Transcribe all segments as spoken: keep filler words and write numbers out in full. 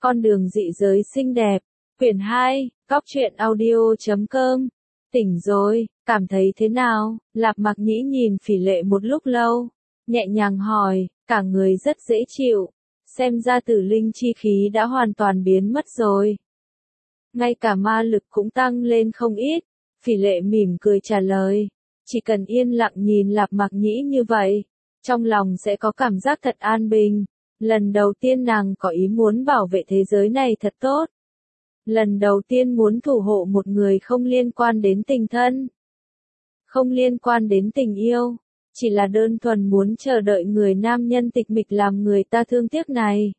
Con đường dị giới xinh đẹp, quyển hai, Cóc truyện audio chấm com. Tỉnh rồi, cảm thấy thế nào? Lạp Mặc Nhĩ nhìn Phỉ Lệ một lúc lâu, nhẹ nhàng hỏi, cả người rất dễ chịu, xem ra tử linh chi khí đã hoàn toàn biến mất rồi. Ngay cả ma lực cũng tăng lên không ít, Phỉ Lệ mỉm cười trả lời, chỉ cần yên lặng nhìn Lạp Mặc Nhĩ như vậy, trong lòng sẽ có cảm giác thật an bình. Lần đầu tiên nàng có ý muốn bảo vệ thế giới này thật tốt. Lần đầu tiên muốn thủ hộ một người không liên quan đến tình thân. Không liên quan đến tình yêu. Chỉ là đơn thuần muốn chờ đợi người nam nhân tịch mịch làm người ta thương tiếc này.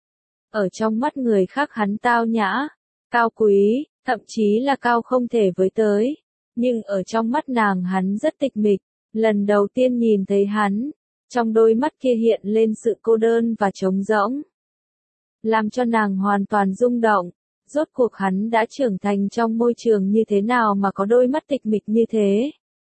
Ở trong mắt người khác hắn tao nhã, cao quý, thậm chí là cao không thể với tới. Nhưng ở trong mắt nàng hắn rất tịch mịch. Lần đầu tiên nhìn thấy hắn, trong đôi mắt kia hiện lên sự cô đơn và trống rỗng. Làm cho nàng hoàn toàn rung động. Rốt cuộc hắn đã trưởng thành trong môi trường như thế nào mà có đôi mắt tịch mịch như thế.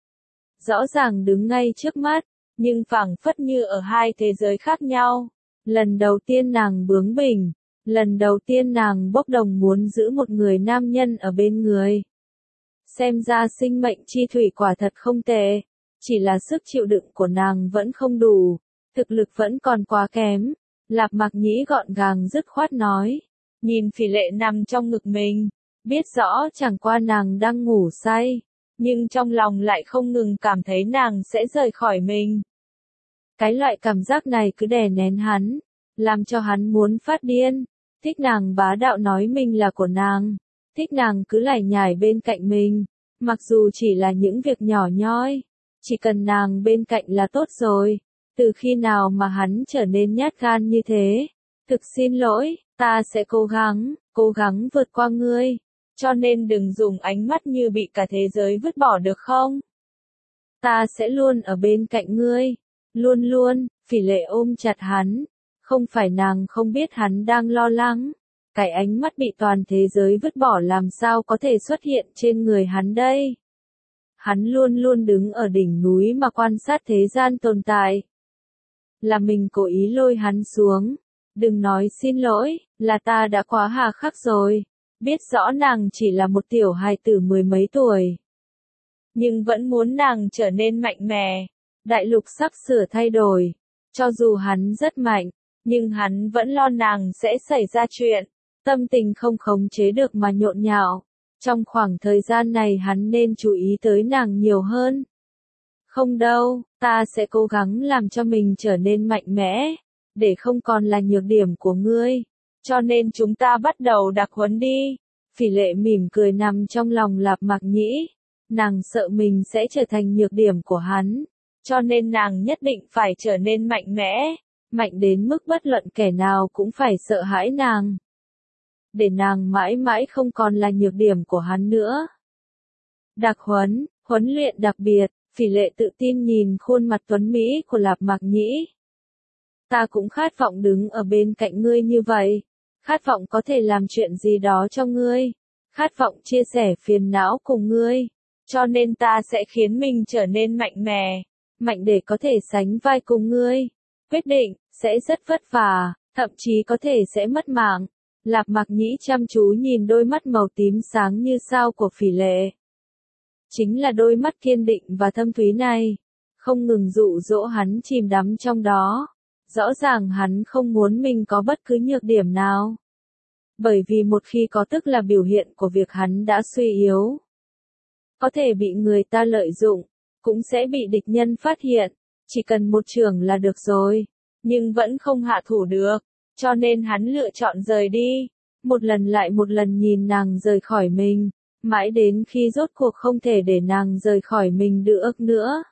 Rõ ràng đứng ngay trước mắt, nhưng phảng phất như ở hai thế giới khác nhau. Lần đầu tiên nàng bướng bỉnh, lần đầu tiên nàng bốc đồng muốn giữ một người nam nhân ở bên người. Xem ra sinh mệnh chi thủy quả thật không tệ. Chỉ là sức chịu đựng của nàng vẫn không đủ, thực lực vẫn còn quá kém. Lạp Mặc Nhĩ gọn gàng dứt khoát nói, nhìn Phỉ Lệ nằm trong ngực mình, biết rõ chẳng qua nàng đang ngủ say, nhưng trong lòng lại không ngừng cảm thấy nàng sẽ rời khỏi mình. Cái loại cảm giác này cứ đè nén hắn, làm cho hắn muốn phát điên, thích nàng bá đạo nói mình là của nàng, thích nàng cứ lải nhải bên cạnh mình, mặc dù chỉ là những việc nhỏ nhoi. Chỉ cần nàng bên cạnh là tốt rồi. Từ khi nào mà hắn trở nên nhát gan như thế? Thực xin lỗi, ta sẽ cố gắng, cố gắng vượt qua ngươi. Cho nên đừng dùng ánh mắt như bị cả thế giới vứt bỏ được không? Ta sẽ luôn ở bên cạnh ngươi. Luôn luôn, Phỉ Lệ ôm chặt hắn. Không phải nàng không biết hắn đang lo lắng. Cái ánh mắt bị toàn thế giới vứt bỏ làm sao có thể xuất hiện trên người hắn đây? Hắn luôn luôn đứng ở đỉnh núi mà quan sát thế gian tồn tại. Là mình cố ý lôi hắn xuống. Đừng nói xin lỗi, là ta đã quá hà khắc rồi. Biết rõ nàng chỉ là một tiểu hài tử mười mấy tuổi. Nhưng vẫn muốn nàng trở nên mạnh mẽ. Đại lục sắp sửa thay đổi. Cho dù hắn rất mạnh, nhưng hắn vẫn lo nàng sẽ xảy ra chuyện. Tâm tình không khống chế được mà nhộn nhạo. Trong khoảng thời gian này hắn nên chú ý tới nàng nhiều hơn. Không đâu, ta sẽ cố gắng làm cho mình trở nên mạnh mẽ, để không còn là nhược điểm của ngươi. Cho nên chúng ta bắt đầu đặc huấn đi. Phỉ Lệ mỉm cười nằm trong lòng Lạp Mặc Nhĩ. Nàng sợ mình sẽ trở thành nhược điểm của hắn. Cho nên nàng nhất định phải trở nên mạnh mẽ. Mạnh đến mức bất luận kẻ nào cũng phải sợ hãi nàng. Để nàng mãi mãi không còn là nhược điểm của hắn nữa. Đặc huấn, huấn luyện đặc biệt, Phỉ Lệ tự tin nhìn khuôn mặt tuấn mỹ của Lạp Mặc Nhĩ. Ta cũng khát vọng đứng ở bên cạnh ngươi như vậy, khát vọng có thể làm chuyện gì đó cho ngươi, khát vọng chia sẻ phiền não cùng ngươi, cho nên ta sẽ khiến mình trở nên mạnh mẽ, mạnh để có thể sánh vai cùng ngươi. Quyết định, sẽ rất vất vả, thậm chí có thể sẽ mất mạng. Lạp Mặc Nhĩ chăm chú nhìn đôi mắt màu tím sáng như sao của Phỉ Lệ. Chính là đôi mắt kiên định và thâm thúy này, không ngừng dụ dỗ hắn chìm đắm trong đó. Rõ ràng hắn không muốn mình có bất cứ nhược điểm nào. Bởi vì một khi có tức là biểu hiện của việc hắn đã suy yếu. Có thể bị người ta lợi dụng, cũng sẽ bị địch nhân phát hiện. Chỉ cần một chưởng là được rồi, nhưng vẫn không hạ thủ được. Cho nên hắn lựa chọn rời đi, một lần lại một lần nhìn nàng rời khỏi mình, mãi đến khi rốt cuộc không thể để nàng rời khỏi mình được nữa.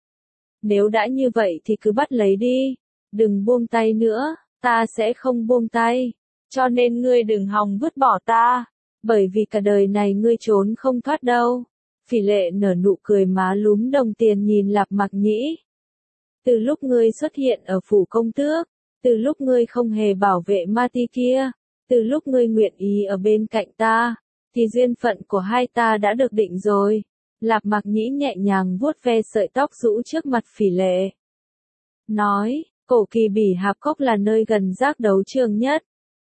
Nếu đã như vậy thì cứ bắt lấy đi, đừng buông tay nữa, ta sẽ không buông tay, cho nên ngươi đừng hòng vứt bỏ ta, bởi vì cả đời này ngươi trốn không thoát đâu. Phỉ Lệ nở nụ cười má lúm đồng tiền nhìn Lạp Mặc Nhĩ. Từ lúc ngươi xuất hiện ở phủ công tước, từ lúc ngươi không hề bảo vệ ma ti kia, từ lúc ngươi nguyện ý ở bên cạnh ta, thì duyên phận của hai ta đã được định rồi. Lạp Mặc Nhĩ nhẹ nhàng vuốt ve sợi tóc rũ trước mặt Phỉ Lệ. Nói, cổ kỳ bỉ hạp cốc là nơi gần giác đấu trường nhất.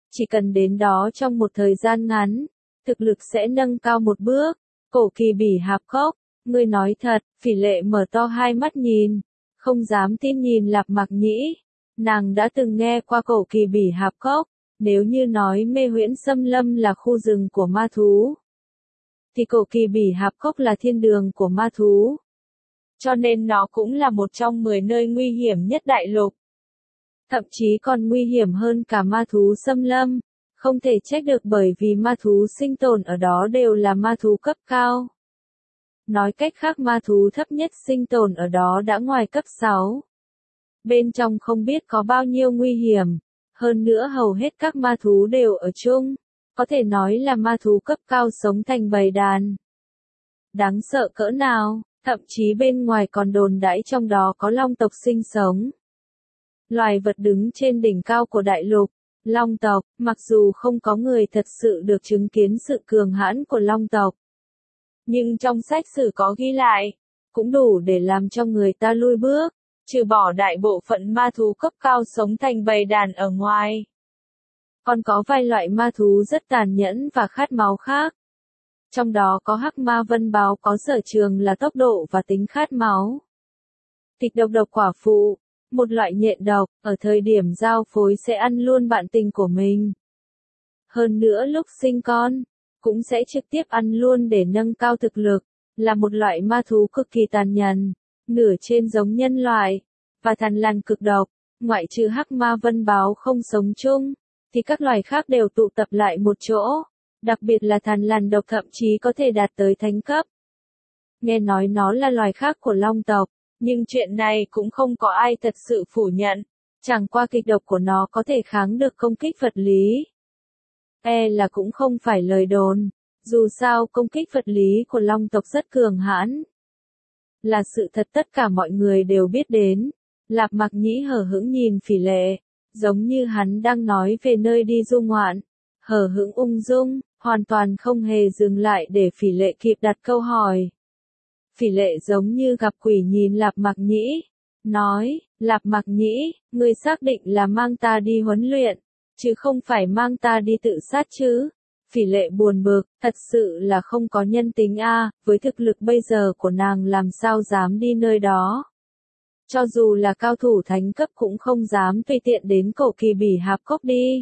chỉ cần đến đó trong một thời gian ngắn, thực lực sẽ nâng cao một bước. Cổ Kỳ Bỉ Hạp Cốc, ngươi nói thật, Phỉ Lệ mở to hai mắt nhìn, không dám tin nhìn Lạp Mạc Nhĩ. Nàng đã từng nghe qua Cổ Kỳ Bỉ Hạp Cốc, nếu như nói Mê Huyễn Xâm Lâm là khu rừng của ma thú, thì Cổ Kỳ Bỉ Hạp Cốc là thiên đường của ma thú. Cho nên nó cũng là một trong mười nơi nguy hiểm nhất đại lục. Thậm chí còn nguy hiểm hơn cả ma thú xâm lâm, không thể trách được bởi vì ma thú sinh tồn ở đó đều là ma thú cấp cao. Nói cách khác ma thú thấp nhất sinh tồn ở đó đã ngoài cấp sáu. Bên trong không biết có bao nhiêu nguy hiểm, hơn nữa hầu hết các ma thú đều ở chung, có thể nói là ma thú cấp cao sống thành bầy đàn. Đáng sợ cỡ nào, thậm chí bên ngoài còn đồn đãi trong đó có long tộc sinh sống. Loài vật đứng trên đỉnh cao của đại lục, long tộc, mặc dù không có người thật sự được chứng kiến sự cường hãn của long tộc, nhưng trong sách sử có ghi lại, cũng đủ để làm cho người ta lui bước, trừ bỏ đại bộ phận ma thú cấp cao sống thành bầy đàn ở ngoài. Còn có vài loại ma thú rất tàn nhẫn và khát máu khác. Trong đó có hắc ma vân báo có sở trường là tốc độ và tính khát máu. Kịch độc độc quả phụ, một loại nhện độc, ở thời điểm giao phối sẽ ăn luôn bạn tình của mình. Hơn nữa lúc sinh con, cũng sẽ trực tiếp ăn luôn để nâng cao thực lực, là một loại ma thú cực kỳ tàn nhẫn, nửa trên giống nhân loại, và thằn lằn cực độc, ngoại trừ hắc ma vân báo không sống chung, thì các loài khác đều tụ tập lại một chỗ, đặc biệt là thằn lằn độc thậm chí có thể đạt tới thánh cấp. Nghe nói nó là loài khác của long tộc, nhưng chuyện này cũng không có ai thật sự phủ nhận, chẳng qua kịch độc của nó có thể kháng được công kích vật lý. E là cũng không phải lời đồn, dù sao công kích vật lý của long tộc rất cường hãn. Là sự thật tất cả mọi người đều biết đến. Lạp Mạc Nhĩ hờ hững nhìn Phỉ Lệ, giống như hắn đang nói về nơi đi du ngoạn, hờ hững ung dung, hoàn toàn không hề dừng lại để Phỉ Lệ kịp đặt câu hỏi. Phỉ Lệ giống như gặp quỷ nhìn Lạp Mạc Nhĩ, nói, Lạp Mạc Nhĩ, ngươi xác định là mang ta đi huấn luyện, chứ không phải mang ta đi tự sát chứ. Phỉ Lệ buồn bực, thật sự là không có nhân tính a, với thực lực bây giờ của nàng làm sao dám đi nơi đó. Cho dù là cao thủ thánh cấp cũng không dám tùy tiện đến Cổ Kỳ Bỉ Hạp Cốc đi.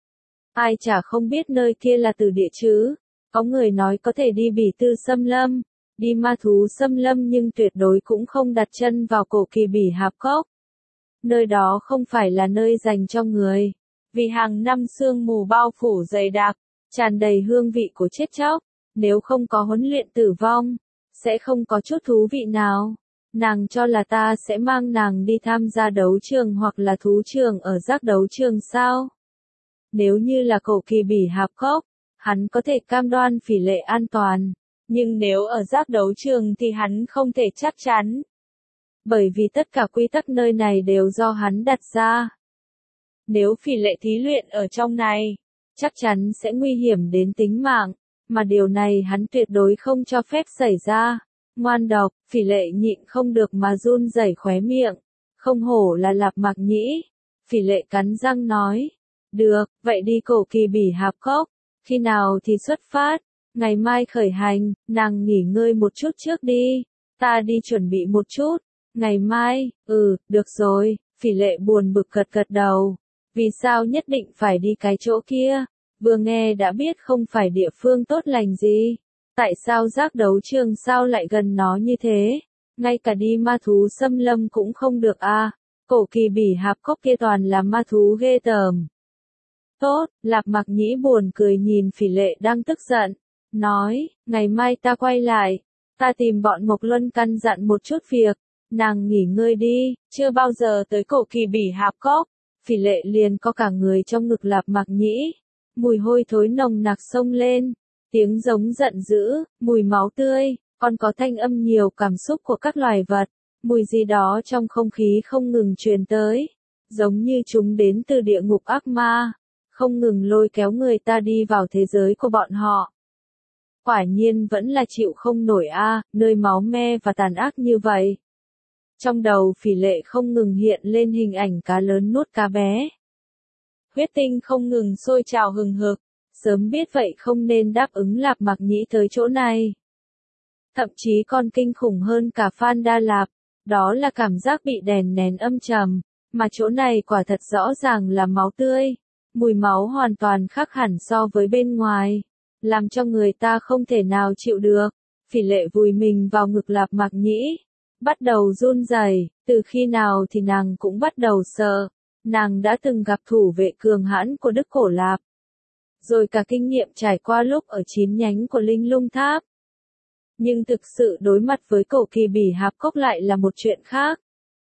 Ai chả không biết nơi kia là từ địa chứ. Có người nói có thể đi Bỉ Tư Xâm Lâm, đi ma thú xâm lâm nhưng tuyệt đối cũng không đặt chân vào Cổ Kỳ Bỉ Hạp Cốc. Nơi đó không phải là nơi dành cho người, vì hàng năm sương mù bao phủ dày đặc, tràn đầy hương vị của chết chóc, nếu không có huấn luyện tử vong, sẽ không có chút thú vị nào. Nàng cho là ta sẽ mang nàng đi tham gia đấu trường hoặc là thú trường ở giác đấu trường sao? Nếu như là Cổ Kỳ Bỉ Hạp Cốc, hắn có thể cam đoan Phỉ Lệ an toàn, nhưng nếu ở giác đấu trường thì hắn không thể chắc chắn. Bởi vì tất cả quy tắc nơi này đều do hắn đặt ra. Nếu Phỉ Lệ thí luyện ở trong này, chắc chắn sẽ nguy hiểm đến tính mạng, mà điều này hắn tuyệt đối không cho phép xảy ra. Ngoan độc, Phỉ Lệ nhịn không được mà run rẩy khóe miệng, không hổ là Lạp Mạc Nhĩ. Phỉ Lệ cắn răng nói, được, vậy đi Cổ Kỳ Bỉ Hạp Cốc, khi nào thì xuất phát, ngày mai khởi hành, nàng nghỉ ngơi một chút trước đi, ta đi chuẩn bị một chút, ngày mai, ừ, được rồi, Phỉ Lệ buồn bực gật gật đầu, vì sao nhất định phải đi cái chỗ kia, vừa nghe đã biết không phải địa phương tốt lành gì. Tại sao giác đấu trường sao lại gần nó như thế? Ngay cả đi ma thú xâm lâm cũng không được a. À? Cổ Kỳ Bỉ Hạp Cốc kia toàn là ma thú ghê tởm. Tốt, Lạp Mạc Nhĩ buồn cười nhìn Phỉ Lệ đang tức giận, nói, ngày mai ta quay lại, ta tìm bọn Mộc Luân căn dặn một chút việc, nàng nghỉ ngơi đi, chưa bao giờ tới Cổ Kỳ Bỉ Hạp Cốc. Phỉ Lệ liền có cả người trong ngực Lạp Mạc Nhĩ, mùi hôi thối nồng nặc xông lên. Tiếng giống giận dữ, mùi máu tươi, còn có thanh âm nhiều cảm xúc của các loài vật, mùi gì đó trong không khí không ngừng truyền tới, giống như chúng đến từ địa ngục ác ma, không ngừng lôi kéo người ta đi vào thế giới của bọn họ. Quả nhiên vẫn là chịu không nổi a, à, nơi máu me và tàn ác như vậy. Trong đầu Phỉ Lệ không ngừng hiện lên hình ảnh cá lớn nuốt cá bé. huyết tinh không ngừng sôi trào hừng hực, sớm biết vậy không nên đáp ứng Lạp Mặc Nhĩ tới chỗ này. Thậm chí còn kinh khủng hơn cả Phan Đa Lạp, đó là cảm giác bị đèn nén âm trầm, mà chỗ này quả thật rõ ràng là máu tươi, mùi máu hoàn toàn khác hẳn so với bên ngoài, làm cho người ta không thể nào chịu được. Phỉ Lệ vùi mình vào ngực Lạp Mặc Nhĩ, bắt đầu run rẩy, từ khi nào thì nàng cũng bắt đầu sợ, nàng đã từng gặp thủ vệ cường hãn của Đức Cổ Lạp, rồi cả kinh nghiệm trải qua lúc ở chín nhánh của Linh Lung Tháp. Nhưng thực sự đối mặt với Cổ Kỳ Bỉ Hạp Cốc lại là một chuyện khác.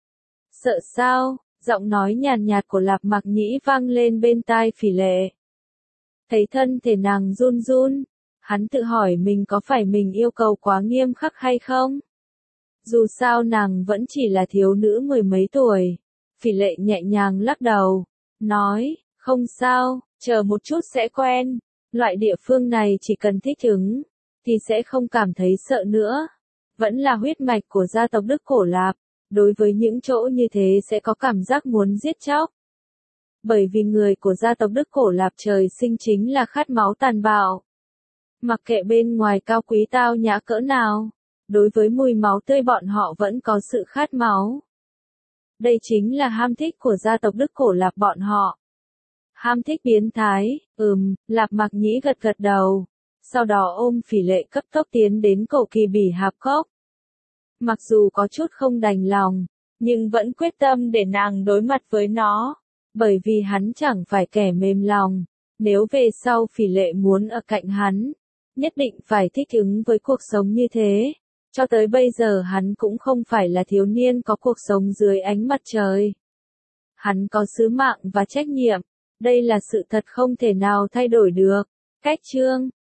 Sợ sao? Giọng nói nhàn nhạt của Lạp Mặc Nhĩ vang lên bên tai Phỉ Lệ. Thấy thân thể nàng run run, hắn tự hỏi mình có phải mình yêu cầu quá nghiêm khắc hay không? Dù sao nàng vẫn chỉ là thiếu nữ mười mấy tuổi. Phỉ Lệ nhẹ nhàng lắc đầu, nói, không sao, chờ một chút sẽ quen. Loại địa phương này chỉ cần thích ứng, thì sẽ không cảm thấy sợ nữa. Vẫn là huyết mạch của gia tộc Đức Cổ Lạp, đối với những chỗ như thế sẽ có cảm giác muốn giết chóc. Bởi vì người của gia tộc Đức Cổ Lạp trời sinh chính là khát máu tàn bạo. Mặc kệ bên ngoài cao quý tao nhã cỡ nào, đối với mùi máu tươi bọn họ vẫn có sự khát máu. Đây chính là ham thích của gia tộc Đức Cổ Lạp bọn họ. Ham thích biến thái, ừm, Lạp Mặc Nhĩ gật gật đầu. Sau đó ôm Phỉ Lệ cấp tốc tiến đến Cổ Kỳ Bỉ Hạp Cốc. Mặc dù có chút không đành lòng, nhưng vẫn quyết tâm để nàng đối mặt với nó. Bởi vì hắn chẳng phải kẻ mềm lòng. Nếu về sau Phỉ Lệ muốn ở cạnh hắn, nhất định phải thích ứng với cuộc sống như thế. Cho tới bây giờ hắn cũng không phải là thiếu niên có cuộc sống dưới ánh mặt trời. Hắn có sứ mạng và trách nhiệm. Đây là sự thật không thể nào thay đổi được. Cách chương